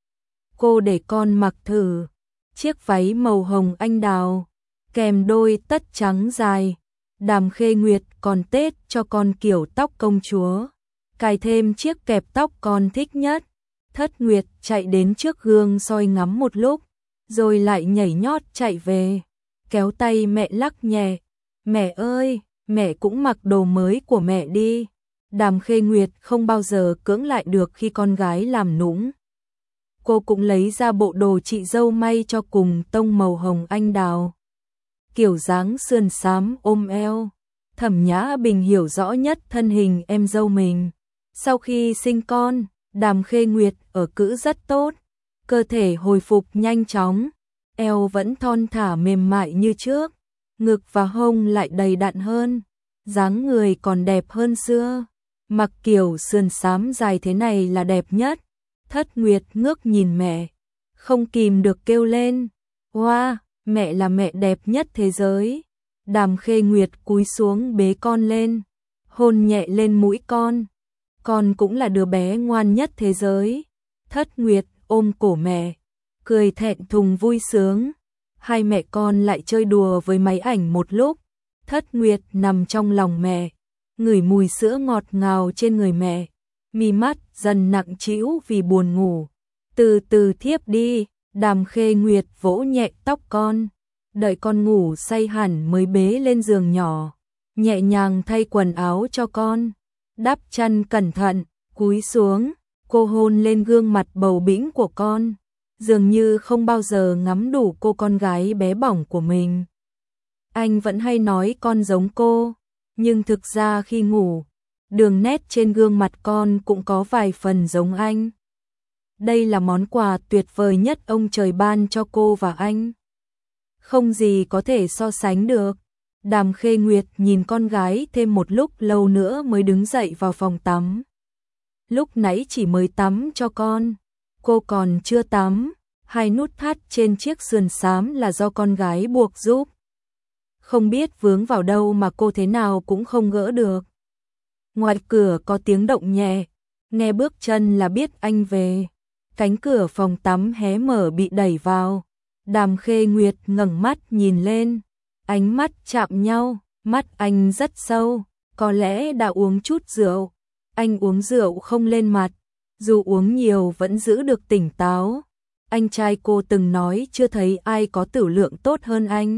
Cô để con mặc thử chiếc váy màu hồng anh đào, kèm đôi tất trắng dài. Đàm Khê Nguyệt còn Tết cho con kiểu tóc công chúa, cài thêm chiếc kẹp tóc con thích nhất. Thất Nguyệt chạy đến trước gương soi ngắm một lúc, rồi lại nhảy nhót chạy về, kéo tay mẹ lắc nhẹ. Mẹ ơi, mẹ cũng mặc đồ mới của mẹ đi. Đàm Khê Nguyệt không bao giờ cưỡng lại được khi con gái làm nũng. Cô cũng lấy ra bộ đồ chị dâu may cho cùng tông màu hồng anh đào. Kiểu dáng sườn xám ôm eo. Thẩm Nhã Bình hiểu rõ nhất thân hình em dâu mình. Sau khi sinh con, Đàm Khê Nguyệt ở cữ rất tốt, cơ thể hồi phục nhanh chóng, eo vẫn thon thả mềm mại như trước, ngực và hông lại đầy đặn hơn, dáng người còn đẹp hơn xưa. Mặc kiểu sườn xám dài thế này là đẹp nhất. Thất Nguyệt ngước nhìn mẹ, không kìm được kêu lên, "Wow, mẹ là mẹ đẹp nhất thế giới." Đàm Khê Nguyệt cúi xuống bế con lên, hôn nhẹ lên mũi con cũng là đứa bé ngoan nhất thế giới. Thất Nguyệt ôm cổ mẹ, cười thẹn thùng vui sướng. Hai mẹ con lại chơi đùa với máy ảnh một lúc. Thất Nguyệt nằm trong lòng mẹ, ngửi mùi sữa ngọt ngào trên người mẹ, mi mắt dần nặng trĩu vì buồn ngủ. Từ từ thiếp đi. Đàm Khê Nguyệt vỗ nhẹ tóc con, đợi con ngủ say hẳn mới bế lên giường nhỏ, nhẹ nhàng thay quần áo cho con, đắp chăn cẩn thận, cúi xuống, cô hôn lên gương mặt bầu bĩnh của con, dường như không bao giờ ngắm đủ cô con gái bé bỏng của mình. Anh vẫn hay nói con giống cô, nhưng thực ra khi ngủ, đường nét trên gương mặt con cũng có vài phần giống anh. Đây là món quà tuyệt vời nhất ông trời ban cho cô và anh. Không gì có thể so sánh được. Đàm Khê Nguyệt nhìn con gái thêm một lúc lâu nữa mới đứng dậy vào phòng tắm. Lúc nãy chỉ mới tắm cho con, cô còn chưa tắm, hai nút thắt trên chiếc sườn xám là do con gái buộc giúp. Không biết vướng vào đâu mà cô thế nào cũng không gỡ được. Ngoài cửa có tiếng động nhẹ, nghe bước chân là biết anh về. Cánh cửa phòng tắm hé mở bị đẩy vào. Đàm Khê Nguyệt ngẩng mắt nhìn lên, ánh mắt chạm nhau, mắt anh rất sâu, có lẽ đã uống chút rượu. Anh uống rượu không lên mặt, dù uống nhiều vẫn giữ được tỉnh táo. Anh trai cô từng nói chưa thấy ai có tửu lượng tốt hơn anh.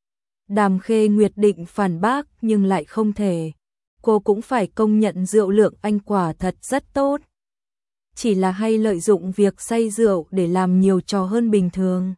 Đàm Khê Nguyệt định phản bác nhưng lại không thể. Cô cũng phải công nhận rượu lượng anh quả thật rất tốt. Chỉ là hay lợi dụng việc say rượu để làm nhiều trò hơn bình thường.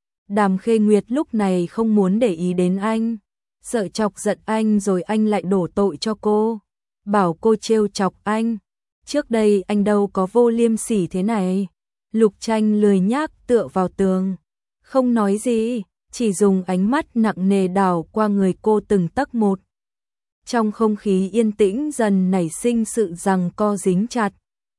Đàm Khê Nguyệt lúc này không muốn để ý đến anh, sợ chọc giận anh rồi anh lại đổ tội cho cô, bảo cô trêu chọc anh. Trước đây anh đâu có vô liêm sỉ thế này. Lục Tranh lười nhác tựa vào tường, không nói gì, chỉ dùng ánh mắt nặng nề đảo qua người cô từng tấc một. Trong không khí yên tĩnh dần nảy sinh sự giằng co dính chặt.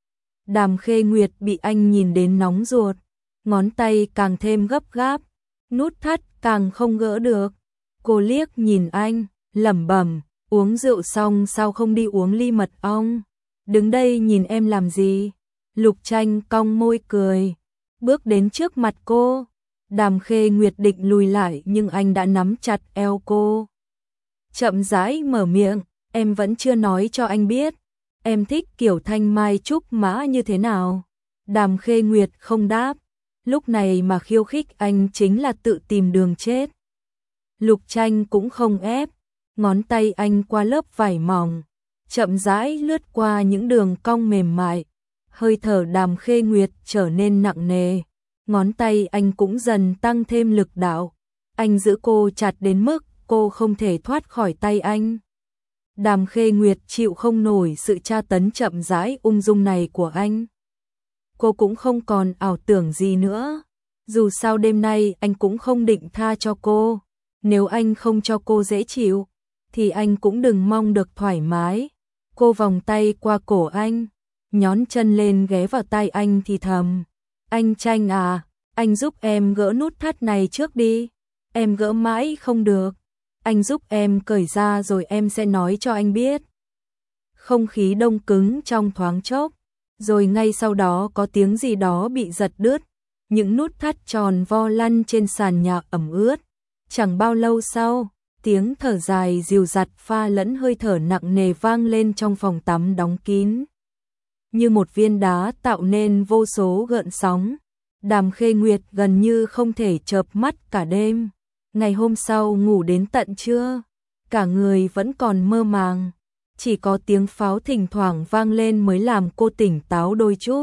Đàm Khê Nguyệt bị anh nhìn đến nóng ruột, ngón tay càng thêm gấp gáp, nút thắt càng không gỡ được. Cô liếc nhìn anh, lẩm bẩm, uống rượu xong sao không đi uống ly mật ong? Đứng đây nhìn em làm gì? Lục Tranh cong môi cười, bước đến trước mặt cô. Đàm Khê Nguyệt định lùi lại nhưng anh đã nắm chặt eo cô. Chậm rãi mở miệng, em vẫn chưa nói cho anh biết, em thích kiểu thanh mai trúc mã như thế nào? Đàm Khê Nguyệt không đáp, lúc này mà khiêu khích anh chính là tự tìm đường chết. Lục Tranh cũng không ép, ngón tay anh qua lớp vải mỏng, chậm rãi lướt qua những đường cong mềm mại. Hơi thở Đàm Khê Nguyệt trở nên nặng nề, ngón tay anh cũng dần tăng thêm lực đạo. Anh giữ cô chặt đến mức cô không thể thoát khỏi tay anh. Đàm Khê Nguyệt chịu không nổi sự tra tấn chậm rãi ung dung này của anh. Cô cũng không còn ảo tưởng gì nữa. Dù sao đêm nay anh cũng không định tha cho cô. Nếu anh không cho cô dễ chịu, thì anh cũng đừng mong được thoải mái. Cô vòng tay qua cổ anh, nhón chân lên ghé vào tai anh thì thầm. Anh Tranh à, anh giúp em gỡ nút thắt này trước đi. Em gỡ mãi không được. Anh giúp em cởi ra rồi em sẽ nói cho anh biết. Không khí đông cứng trong thoáng chốc, rồi ngay sau đó có tiếng gì đó bị giật đứt. Những nút thắt tròn vo lăn trên sàn nhà ẩm ướt. Chẳng bao lâu sau, tiếng thở dài dịu dặt pha lẫn hơi thở nặng nề vang lên trong phòng tắm đóng kín. Như một viên đá tạo nên vô số gợn sóng. Đàm Khê Nguyệt gần như không thể chợp mắt cả đêm. Ngày hôm sau ngủ đến tận trưa, cả người vẫn còn mơ màng. Chỉ có tiếng pháo thỉnh thoảng vang lên mới làm cô tỉnh táo đôi chút.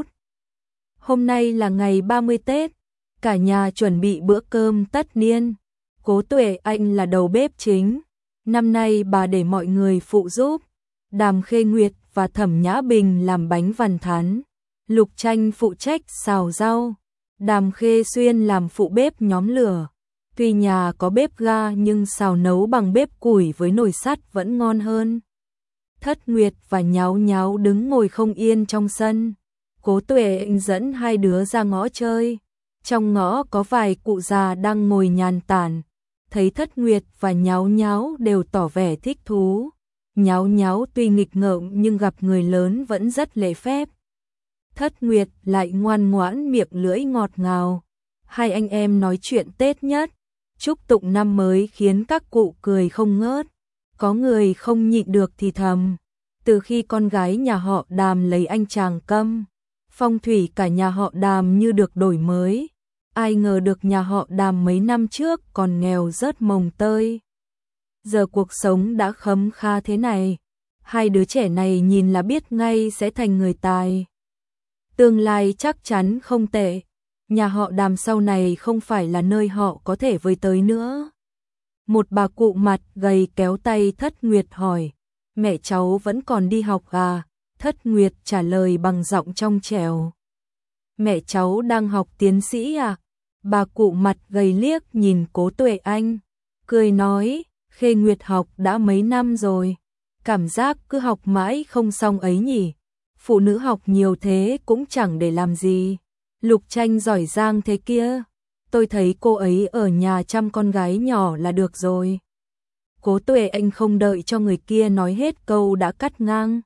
Hôm nay là ngày 30 Tết, cả nhà chuẩn bị bữa cơm tất niên. Cố Tuệ Anh là đầu bếp chính. Năm nay bà để mọi người phụ giúp. Đàm Khê Nguyệt và Thẩm Nhã Bình làm bánh vằn thắn. Lục Tranh phụ trách xào rau. Đàm Khê Xuyên làm phụ bếp nhóm lửa. Tuy nhà có bếp ga nhưng xào nấu bằng bếp củi với nồi sắt vẫn ngon hơn. Thất Nguyệt và Nháo Nháo đứng ngồi không yên trong sân. Cố Tuệ Anh dẫn hai đứa ra ngõ chơi. Trong ngõ có vài cụ già đang ngồi nhàn tản. Thấy Thất Nguyệt và Nháo Nháo đều tỏ vẻ thích thú. Nháo Nháo tuy nghịch ngợm nhưng gặp người lớn vẫn rất lễ phép. Thất Nguyệt lại ngoan ngoãn miệng lưỡi ngọt ngào. Hai anh em nói chuyện Tết nhất, chúc tụng năm mới khiến các cụ cười không ngớt. Có người không nhịn được thì thầm. Từ khi con gái nhà họ Đàm lấy anh chàng Câm, phong thủy cả nhà họ Đàm như được đổi mới. Ai ngờ được nhà họ Đàm mấy năm trước còn nghèo rớt mồng tơi. Giờ cuộc sống đã khấm kha thế này. Hai đứa trẻ này nhìn là biết ngay sẽ thành người tài. Tương lai chắc chắn không tệ. Nhà họ Đàm sau này không phải là nơi họ có thể với tới nữa. Một bà cụ mặt gầy kéo tay Thất Nguyệt hỏi. Mẹ cháu vẫn còn đi học à? Thất Nguyệt trả lời bằng giọng trong trẻo. Mẹ cháu đang học tiến sĩ à? Bà cụ mặt gầy liếc nhìn Cố Tuệ Anh, cười nói, Khê Nguyệt học đã mấy năm rồi, cảm giác cứ học mãi không xong ấy nhỉ. Phụ nữ học nhiều thế cũng chẳng để làm gì. Lục Tranh giỏi giang thế kia, tôi thấy cô ấy ở nhà chăm con gái nhỏ là được rồi. Cố Tuệ Anh không đợi cho người kia nói hết câu đã cắt ngang.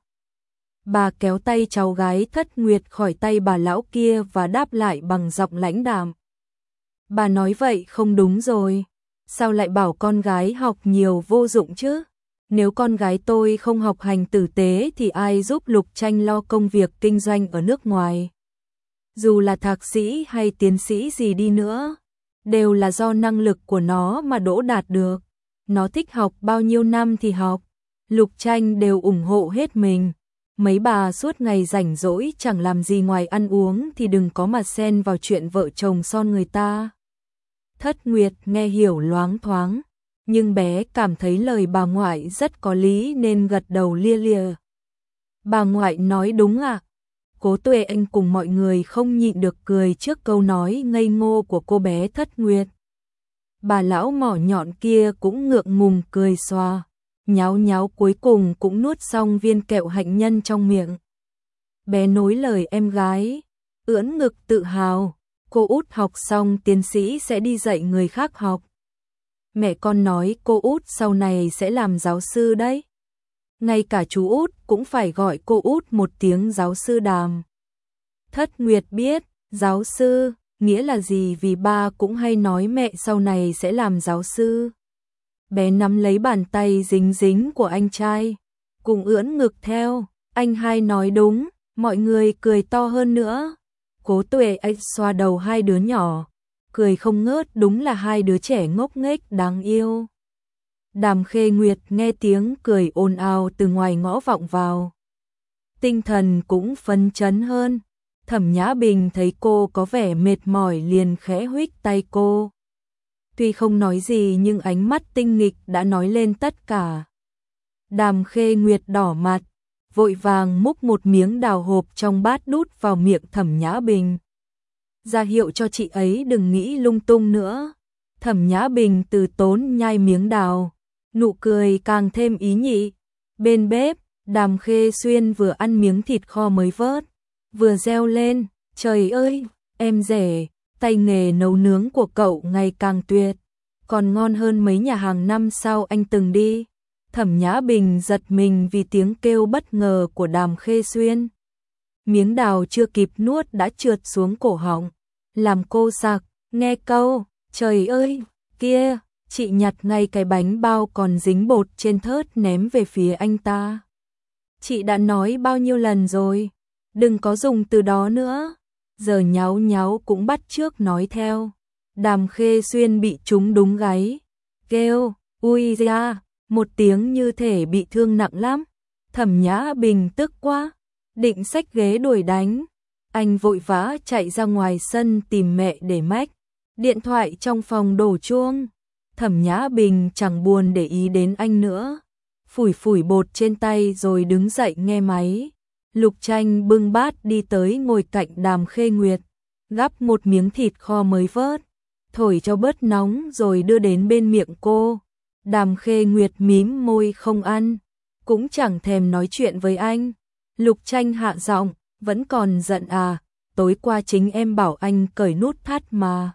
Bà kéo tay cháu gái Thất Nguyệt khỏi tay bà lão kia và đáp lại bằng giọng lãnh đạm. Bà nói vậy không đúng rồi, sao lại bảo con gái học nhiều vô dụng chứ? Nếu con gái tôi không học hành tử tế thì ai giúp Lục Tranh lo công việc kinh doanh ở nước ngoài? Dù là thạc sĩ hay tiến sĩ gì đi nữa, đều là do năng lực của nó mà đỗ đạt được. Nó thích học bao nhiêu năm thì học, Lục Tranh đều ủng hộ hết mình. Mấy bà suốt ngày rảnh rỗi chẳng làm gì ngoài ăn uống thì đừng có mà xen vào chuyện vợ chồng son người ta. Thất Nguyệt nghe hiểu loáng thoáng, nhưng bé cảm thấy lời bà ngoại rất có lý nên gật đầu lia lịa. Bà ngoại nói đúng ạ. Cố Tuệ Anh cùng mọi người không nhịn được cười trước câu nói ngây ngô của cô bé Thất Nguyệt. Bà lão mỏ nhọn kia cũng ngượng ngùng cười xòa, nháo nháo cuối cùng cũng nuốt xong viên kẹo hạnh nhân trong miệng. Bé nối lời em gái, ưỡn ngực tự hào, cô út học xong tiến sĩ sẽ đi dạy người khác học. Mẹ con nói cô út sau này sẽ làm giáo sư đấy. Ngay cả chú út cũng phải gọi cô út một tiếng giáo sư Đàm. Thất Nguyệt biết, giáo sư, nghĩa là gì vì ba cũng hay nói mẹ sau này sẽ làm giáo sư. Bé nắm lấy bàn tay dính dính của anh trai, cùng ưỡn ngực theo, anh hai nói đúng, mọi người cười to hơn nữa. Cố Tuệ Anh xoa đầu hai đứa nhỏ, cười không ngớt, đúng là hai đứa trẻ ngốc nghếch đáng yêu. Đàm Khê Nguyệt nghe tiếng cười ồn ào từ ngoài ngõ vọng vào, tinh thần cũng phấn chấn hơn. Thẩm Nhã Bình thấy cô có vẻ mệt mỏi liền khẽ huých tay cô. Tuy không nói gì nhưng ánh mắt tinh nghịch đã nói lên tất cả. Đàm Khê Nguyệt đỏ mặt, vội vàng múc một miếng đào hộp trong bát đút vào miệng Thẩm Nhã Bình, ra hiệu cho chị ấy đừng nghĩ lung tung nữa. Thẩm Nhã Bình từ tốn nhai miếng đào, nụ cười càng thêm ý nhị. Bên bếp, Đàm Khê Xuyên vừa ăn miếng thịt kho mới vớt, vừa reo lên, trời ơi, em rể, tay nghề nấu nướng của cậu ngày càng tuyệt, còn ngon hơn mấy nhà hàng năm sau anh từng đi. Thẩm Nhã Bình giật mình vì tiếng kêu bất ngờ của Đàm Khê Xuyên. Miếng đào chưa kịp nuốt đã trượt xuống cổ họng, làm cô sặc, nghe câu, trời ơi, kia, chị nhặt ngay cái bánh bao còn dính bột trên thớt ném về phía anh ta. Chị đã nói bao nhiêu lần rồi, đừng có dùng từ đó nữa. Giờ nháo nháo cũng bắt chước nói theo. Đàm Khê Xuyên bị trúng đúng gáy, kêu, ui da, một tiếng như thể bị thương nặng lắm. Thẩm Nhã Bình tức quá, định xách ghế đuổi đánh. Anh vội vã chạy ra ngoài sân tìm mẹ để mách. Điện thoại trong phòng đổ chuông. Thẩm Nhã Bình chẳng buồn để ý đến anh nữa, phủi phủi bột trên tay rồi đứng dậy nghe máy. Lục Tranh bưng bát đi tới ngồi cạnh Đàm Khê Nguyệt, gắp một miếng thịt kho mới vớt, thổi cho bớt nóng rồi đưa đến bên miệng cô. Đàm Khê Nguyệt mím môi không ăn, cũng chẳng thèm nói chuyện với anh. Lục Tranh hạ giọng, vẫn còn giận à, tối qua chính em bảo anh cởi nút thắt mà.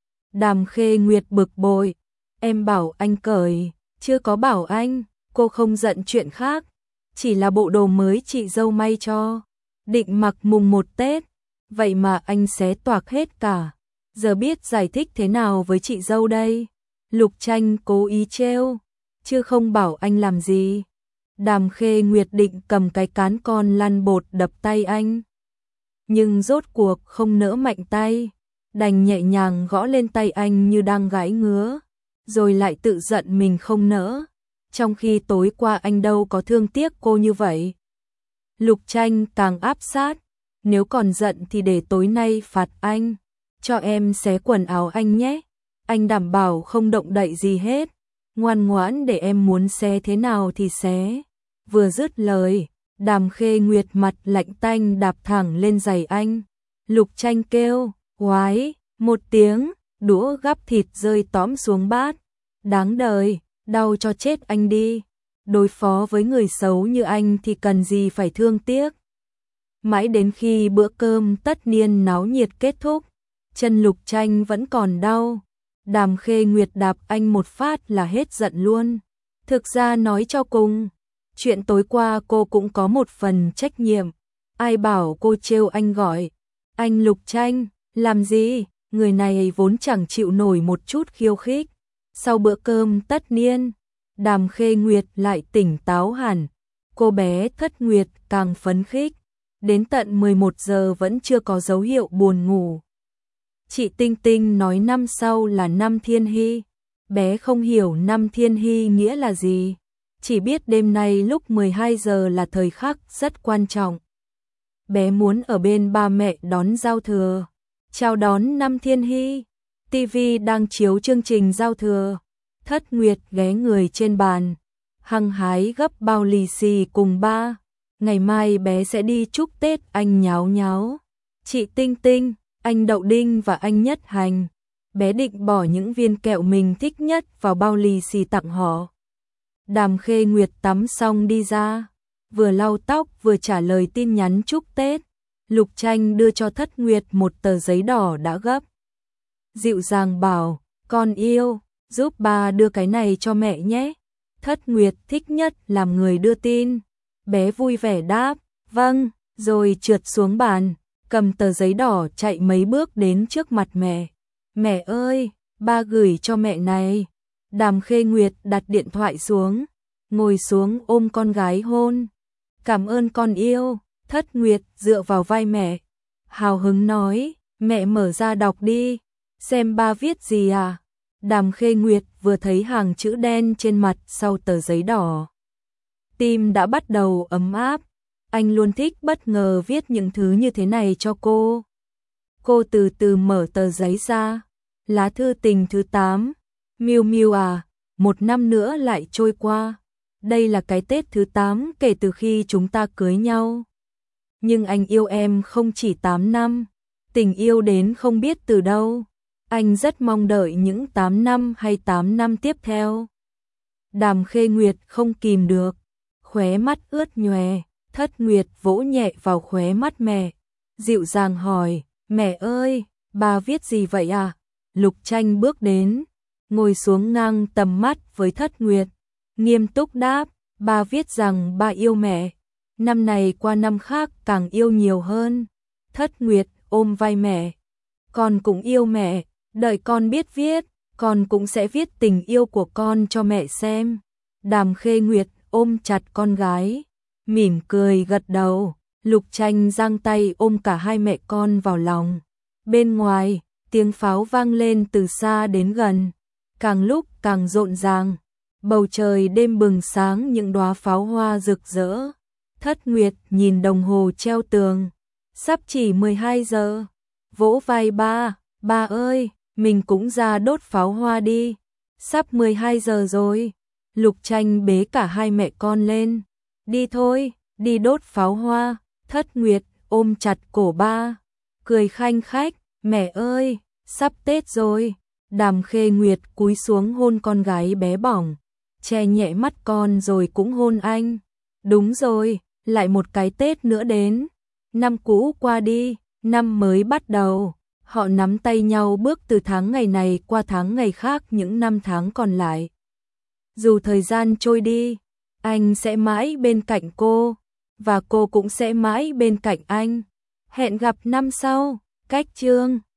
Đàm Khê Nguyệt bực bội, em bảo anh cởi, chưa có bảo anh. Cô không giận chuyện khác, chỉ là bộ đồ mới chị dâu may cho, định mặc mùng 1 Tết, vậy mà anh xé toạc hết cả. Giờ biết giải thích thế nào với chị dâu đây? Lục Tranh cố ý trêu, chứ không bảo anh làm gì. Đàm Khê Nguyệt định cầm cái cán con lăn bột đập tay anh, nhưng rốt cuộc không nỡ mạnh tay, đành nhẹ nhàng gõ lên tay anh như đang gãi ngứa, rồi lại tự giận mình không nỡ. Trong khi tối qua anh đâu có thương tiếc cô như vậy. Lục Tranh càng áp sát, nếu còn giận thì để tối nay phạt anh, cho em xé quần áo anh nhé. Anh đảm bảo không động đậy gì hết, ngoan ngoãn để em muốn xé thế nào thì xé. Vừa dứt lời, Đàm Khê Nguyệt mặt lạnh tanh đạp thẳng lên giày anh, Lục Tranh kêu, oái, một tiếng, đũa gắp thịt rơi tõm xuống bát. Đáng đời, đau cho chết anh đi. Đối phó với người xấu như anh thì cần gì phải thương tiếc. Mãi đến khi bữa cơm tất niên náo nhiệt kết thúc, chân Lục Tranh vẫn còn đau. Đàm Khê Nguyệt đạp anh một phát là hết giận luôn. Thực ra nói cho cùng, chuyện tối qua cô cũng có một phần trách nhiệm. Ai bảo cô trêu anh gọi anh Lục Tranh, làm gì, người này vốn chẳng chịu nổi một chút khiêu khích. Sau bữa cơm tất niên, Đàm Khê Nguyệt lại tỉnh táo hẳn. Cô bé Thất Nguyệt càng phấn khích. Đến tận 11 giờ vẫn chưa có dấu hiệu buồn ngủ. Chị Tinh Tinh nói năm sau là năm Thiên Hy. Bé không hiểu năm Thiên Hy nghĩa là gì. Chỉ biết đêm nay lúc 12 giờ là thời khắc rất quan trọng. Bé muốn ở bên ba mẹ đón giao thừa. Chào đón năm Thiên Hy. TV đang chiếu chương trình giao thừa. Thất Nguyệt ghé người trên bàn, hăng hái gấp bao lì xì cùng ba. Ngày mai bé sẽ đi chúc Tết anh Nháo Nháo, chị Tinh Tinh, anh Đậu Đinh và anh Nhất Hành. Bé định bỏ những viên kẹo mình thích nhất vào bao lì xì tặng họ. Đàm Khê Nguyệt tắm xong đi ra, vừa lau tóc vừa trả lời tin nhắn chúc Tết. Lục Tranh đưa cho Thất Nguyệt một tờ giấy đỏ đã gấp. Dịu dàng bảo, con yêu, giúp ba đưa cái này cho mẹ nhé. Thất Nguyệt thích nhất làm người đưa tin. Bé vui vẻ đáp, vâng, rồi trượt xuống bàn, cầm tờ giấy đỏ chạy mấy bước đến trước mặt mẹ. Mẹ ơi, ba gửi cho mẹ này. Đàm Khê Nguyệt đặt điện thoại xuống, ngồi xuống ôm con gái hôn. Cảm ơn con yêu. Thất Nguyệt dựa vào vai mẹ, hào hứng nói, mẹ mở ra đọc đi, xem ba viết gì à. Đàm Khê Nguyệt vừa thấy hàng chữ đen trên mặt sau tờ giấy đỏ, tim đã bắt đầu ấm áp. Anh luôn thích bất ngờ viết những thứ như thế này cho cô. Cô từ từ mở tờ giấy ra. Lá thư tình thứ 8. Miu Miu à, một năm nữa lại trôi qua. Đây là cái Tết thứ 8 kể từ khi chúng ta cưới nhau. Nhưng anh yêu em không chỉ 8 năm. Tình yêu đến không biết từ đâu. Anh rất mong đợi những 8 năm hay 8 năm tiếp theo. Đàm Khê Nguyệt không kìm được, khóe mắt ướt nhòe. Thất Nguyệt vỗ nhẹ vào khóe mắt mẹ, dịu dàng hỏi, mẹ ơi, ba viết gì vậy à? Lục Tranh bước đến, ngồi xuống ngang tầm mắt với Thất Nguyệt, nghiêm túc đáp, ba viết rằng ba yêu mẹ, năm này qua năm khác càng yêu nhiều hơn. Thất Nguyệt ôm vai mẹ, con cũng yêu mẹ, đợi con biết viết, con cũng sẽ viết tình yêu của con cho mẹ xem. Đàm Khê Nguyệt ôm chặt con gái, mỉm cười gật đầu. Lục Tranh giang tay ôm cả hai mẹ con vào lòng. Bên ngoài, tiếng pháo vang lên từ xa đến gần, càng lúc càng rộn ràng. Bầu trời đêm bừng sáng những đóa pháo hoa rực rỡ. Thất Nguyệt nhìn đồng hồ treo tường, sắp chỉ 12 giờ. Vỗ vai ba, ba ơi, mình cũng ra đốt pháo hoa đi. Sắp 12 giờ rồi. Lục Tranh bế cả hai mẹ con lên. Đi thôi, đi đốt pháo hoa. Thất Nguyệt ôm chặt cổ ba, cười khanh khách, mẹ ơi, sắp Tết rồi. Đàm Khê Nguyệt cúi xuống hôn con gái bé bỏng, che nhẹ mắt con rồi cũng hôn anh. Đúng rồi, lại một cái Tết nữa đến. Năm cũ qua đi, năm mới bắt đầu. Họ nắm tay nhau bước từ tháng ngày này qua tháng ngày khác những năm tháng còn lại. Dù thời gian trôi đi, anh sẽ mãi bên cạnh cô, và cô cũng sẽ mãi bên cạnh anh. Hẹn gặp năm sau. Cách chương